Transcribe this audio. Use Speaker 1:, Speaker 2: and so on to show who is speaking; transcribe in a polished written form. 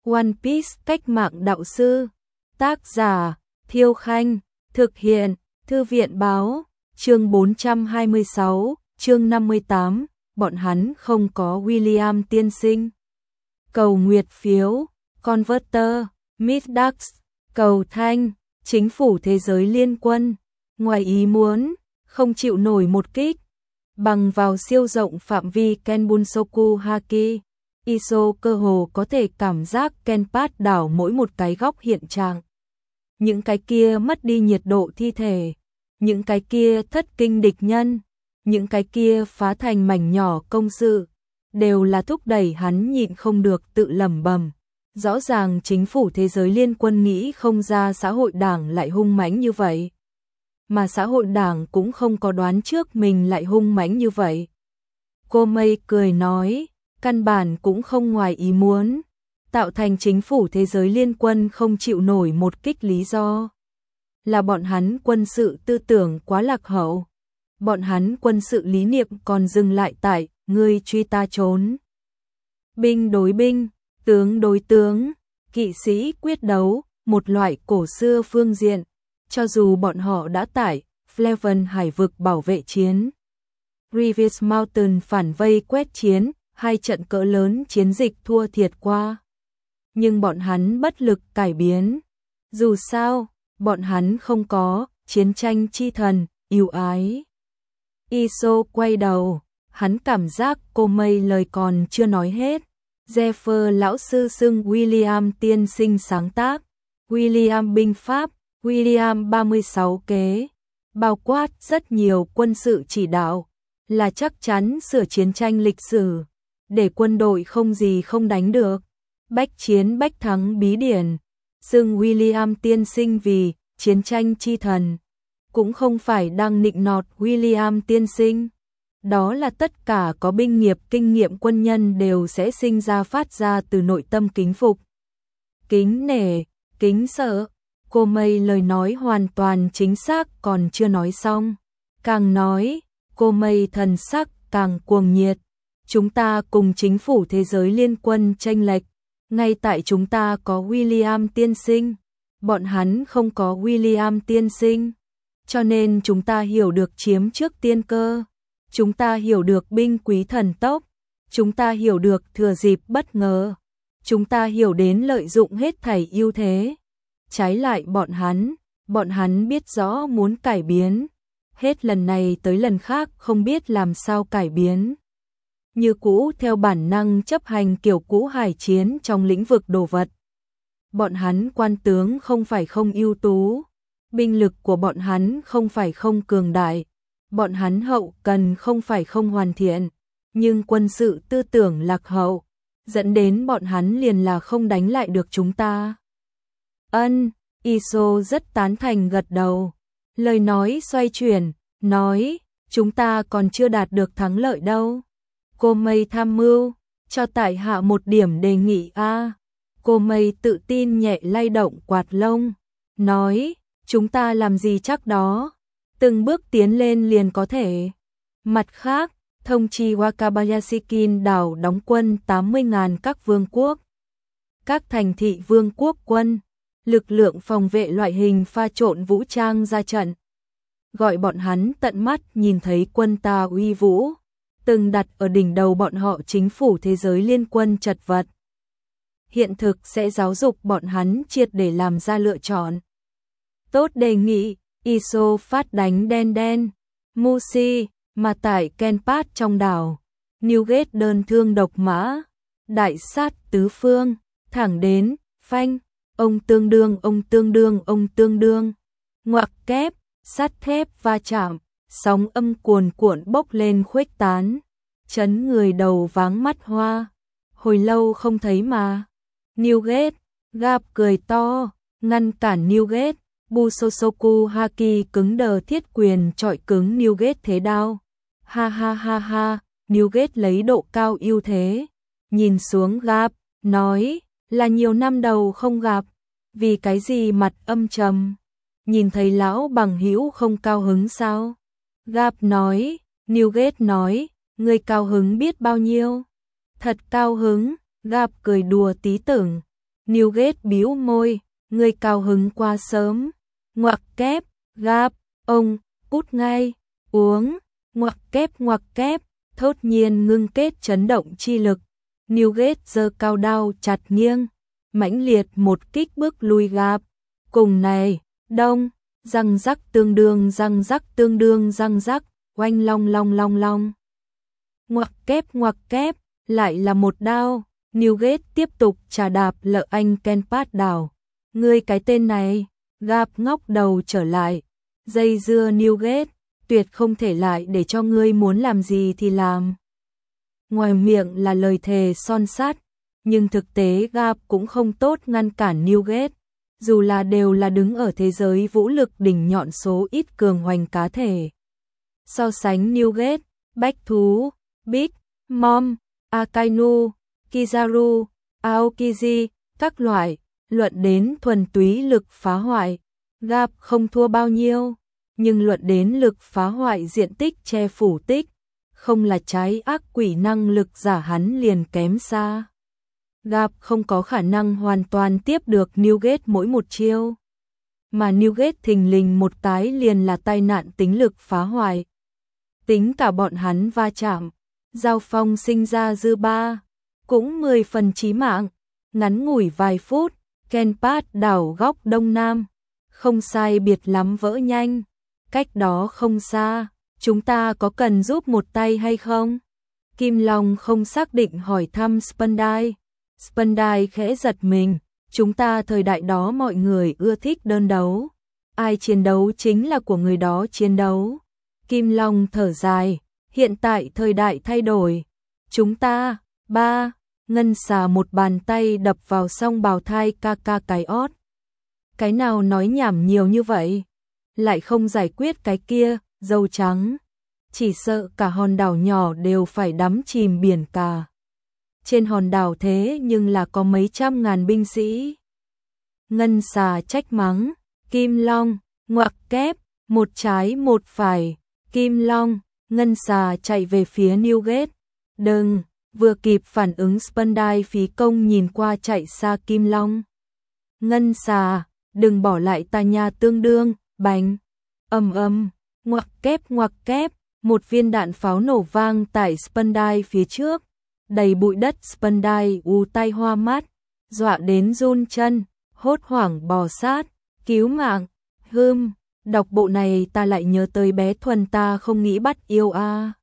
Speaker 1: One Piece cách mạng đạo sư. Tác giả Thiêu Khanh. Thực hiện Thư viện Báo. Chương 426, chương 58. Bọn hắn không có William tiên sinh. Cầu nguyệt phiếu. Converter. Middax. Cầu thanh. Chính phủ thế giới liên quân. Ngoài ý muốn, không chịu nổi một kích. Bằng vào siêu rộng phạm vi Kenbunsoku Haki, Iso cơ hồ có thể cảm giác Kenpath đảo mỗi một cái góc hiện trạng. Những cái kia mất đi nhiệt độ thi thể, những cái kia thất kinh địch nhân, những cái kia phá thành mảnh nhỏ công sự, đều là thúc đẩy hắn nhịn không được tự lẩm bẩm. Rõ ràng chính phủ thế giới liên quân nghĩ không ra xã hội đảng lại hung mãnh như vậy. Mà xã hội đảng cũng không có đoán trước mình lại hung mãnh như vậy. Cô Mây cười nói, căn bản cũng không ngoài ý muốn, tạo thành chính phủ thế giới liên quân không chịu nổi một kích lý do. Là bọn hắn quân sự tư tưởng quá lạc hậu. Bọn hắn quân sự lý niệm còn dừng lại tại, ngươi truy ta trốn. Binh đối binh, tướng đối tướng, kỵ sĩ quyết đấu, một loại cổ xưa phương diện. Cho dù bọn họ đã tại Fleven hải vực bảo vệ chiến, Revis Mountain phản vây quét chiến, hai trận cỡ lớn chiến dịch thua thiệt qua. Nhưng bọn hắn bất lực cải biến. Dù sao, bọn hắn không có chiến tranh chi thần, yêu ái. Iso quay đầu, hắn cảm giác cô Mây lời còn chưa nói hết. Jeffer lão sư xưng William tiên sinh sáng tác, William binh pháp, William 36 kế, bao quát rất nhiều quân sự chỉ đạo, là chắc chắn sửa chiến tranh lịch sử, để quân đội không gì không đánh được. Bách chiến bách thắng bí điển, xưng William tiên sinh vì chiến tranh chi thần, cũng không phải đang nịnh nọt William tiên sinh. Đó là tất cả có binh nghiệp kinh nghiệm quân nhân đều sẽ sinh ra phát ra từ nội tâm kính phục, kính nể, kính sợ. Cô Mây lời nói hoàn toàn chính xác còn chưa nói xong. Càng nói, cô Mây thần sắc càng cuồng nhiệt. Chúng ta cùng chính phủ thế giới liên quân chênh lệch. Ngay tại chúng ta có William tiên sinh, bọn hắn không có William tiên sinh. Cho nên chúng ta hiểu được chiếm trước tiên cơ. Chúng ta hiểu được binh quý thần tốc. Chúng ta hiểu được thừa dịp bất ngờ. Chúng ta hiểu đến lợi dụng hết thảy ưu thế. Trái lại bọn hắn biết rõ muốn cải biến. Hết lần này tới lần khác không biết làm sao cải biến. Như cũ theo bản năng chấp hành kiểu cũ hải chiến trong lĩnh vực đồ vật. Bọn hắn quan tướng không phải không ưu tú. Binh lực của bọn hắn không phải không cường đại. Bọn hắn hậu cần không phải không hoàn thiện. Nhưng quân sự tư tưởng lạc hậu, dẫn đến bọn hắn liền là không đánh lại được chúng ta. Iso rất tán thành gật đầu. Lời nói xoay chuyển, nói, chúng ta còn chưa đạt được thắng lợi đâu. Cô Mây tham mưu, cho tại hạ một điểm đề nghị a. Cô Mây tự tin nhẹ lay động quạt lông, nói, chúng ta làm gì chắc đó, từng bước tiến lên liền có thể. Mặt khác, thông chi Wakabayashikin đảo đóng quân 80.000 các vương quốc, các thành thị vương quốc quân, lực lượng phòng vệ loại hình pha trộn vũ trang ra trận. Gọi bọn hắn tận mắt nhìn thấy quân ta uy vũ, từng đặt ở đỉnh đầu bọn họ chính phủ thế giới liên quân chật vật. Hiện thực sẽ giáo dục bọn hắn triệt để làm ra lựa chọn. Tốt đề nghị, Iso phát đánh đen đen. Mushi, mà tại Kenpath trong đảo, Newgate đơn thương độc mã, đại sát tứ phương, thẳng đến, phanh, ông tương đương, ngoặc kép, sắt thép va chạm, sóng âm cuồn cuộn bốc lên khuếch tán, chấn người đầu váng mắt hoa. Hồi lâu không thấy mà. Newgate, Gap cười to, ngăn cản Newgate. Busosoku Haki cứng đờ thiết quyền trọi cứng Newgate thế đao. Ha ha ha ha, Newgate lấy độ cao ưu thế. Nhìn xuống Gap, nói, là nhiều năm đầu không gặp. Vì cái gì mặt âm trầm? Nhìn thấy lão bằng hữu không cao hứng sao? Gap nói, Newgate nói, ngươi cao hứng biết bao nhiêu? Thật cao hứng, Gap cười đùa tí tưởng. Newgate bĩu môi, ngươi cao hứng quá sớm. Ngoặc kép, gap, ông, cút ngay, uống, ngoặc kép, thốt nhiên ngưng kết chấn động chi lực. Newgate giơ cao đao chặt nghiêng, mãnh liệt một kích bước lui gap. Cùng này, đông, răng rắc tương đương răng rắc, oanh long long. Ngoặc kép, lại là một đao. Newgate tiếp tục trà đạp lợ anh Kenpat đảo. Ngươi cái tên này, gap ngóc đầu trở lại. Dây dưa Newgate, tuyệt không thể lại để cho ngươi muốn làm gì thì làm. Ngoài miệng là lời thề son sắt, nhưng thực tế gap cũng không tốt ngăn cản Newgate. Dù là đều là đứng ở thế giới vũ lực đỉnh nhọn số ít cường hoành cá thể. So sánh Newgate, bách thú, Big Mom, Akainu, Kizaru, Aokiji, các loại, luận đến thuần túy lực phá hoại, gap không thua bao nhiêu, nhưng luận đến lực phá hoại diện tích che phủ tích, không là trái ác quỷ năng lực giả hắn liền kém xa. Gap không có khả năng hoàn toàn tiếp được Newgate mỗi một chiêu, mà Newgate thình lình một cái liền là tai nạn tính lực phá hoại. Tính cả bọn hắn va chạm, giao phong sinh ra dư ba, cũng 10 phần chí mạng, ngắn ngủi vài phút, Kenpat đảo góc đông nam, không sai biệt lắm vỡ nhanh, cách đó không xa, chúng ta có cần giúp một tay hay không? Kim Long không xác định hỏi thăm Spandai. Spandai khẽ giật mình, chúng ta thời đại đó mọi người ưa thích đơn đấu, ai chiến đấu chính là của người đó chiến đấu. Kim Long thở dài, hiện tại thời đại thay đổi, chúng ta, Ngân Xà một bàn tay đập vào song bào thai ca cái ót. Cái nào nói nhảm nhiều như vậy, lại không giải quyết cái kia, dâu trắng. Chỉ sợ cả hòn đảo nhỏ đều phải đắm chìm biển cả. Trên hòn đảo thế nhưng là có mấy trăm ngàn binh sĩ. Ngân Xà trách mắng, Kim Long, ngoặc kép, một trái một phải, Kim Long, Ngân Xà chạy về phía Newgate. Đừng, vừa kịp phản ứng Spandai phí công nhìn qua chạy xa Kim Long. Ngân Xà, đừng bỏ lại ta nha tương đương, bành, ngoặc kép, một viên đạn pháo nổ vang tại Spandai phía trước. Đầy bụi đất Spandai u tai hoa mắt, dọa đến run chân, hốt hoảng bò sát, cứu mạng, đọc bộ này ta lại nhớ tới bé Thuần ta không nghĩ bắt yêu a.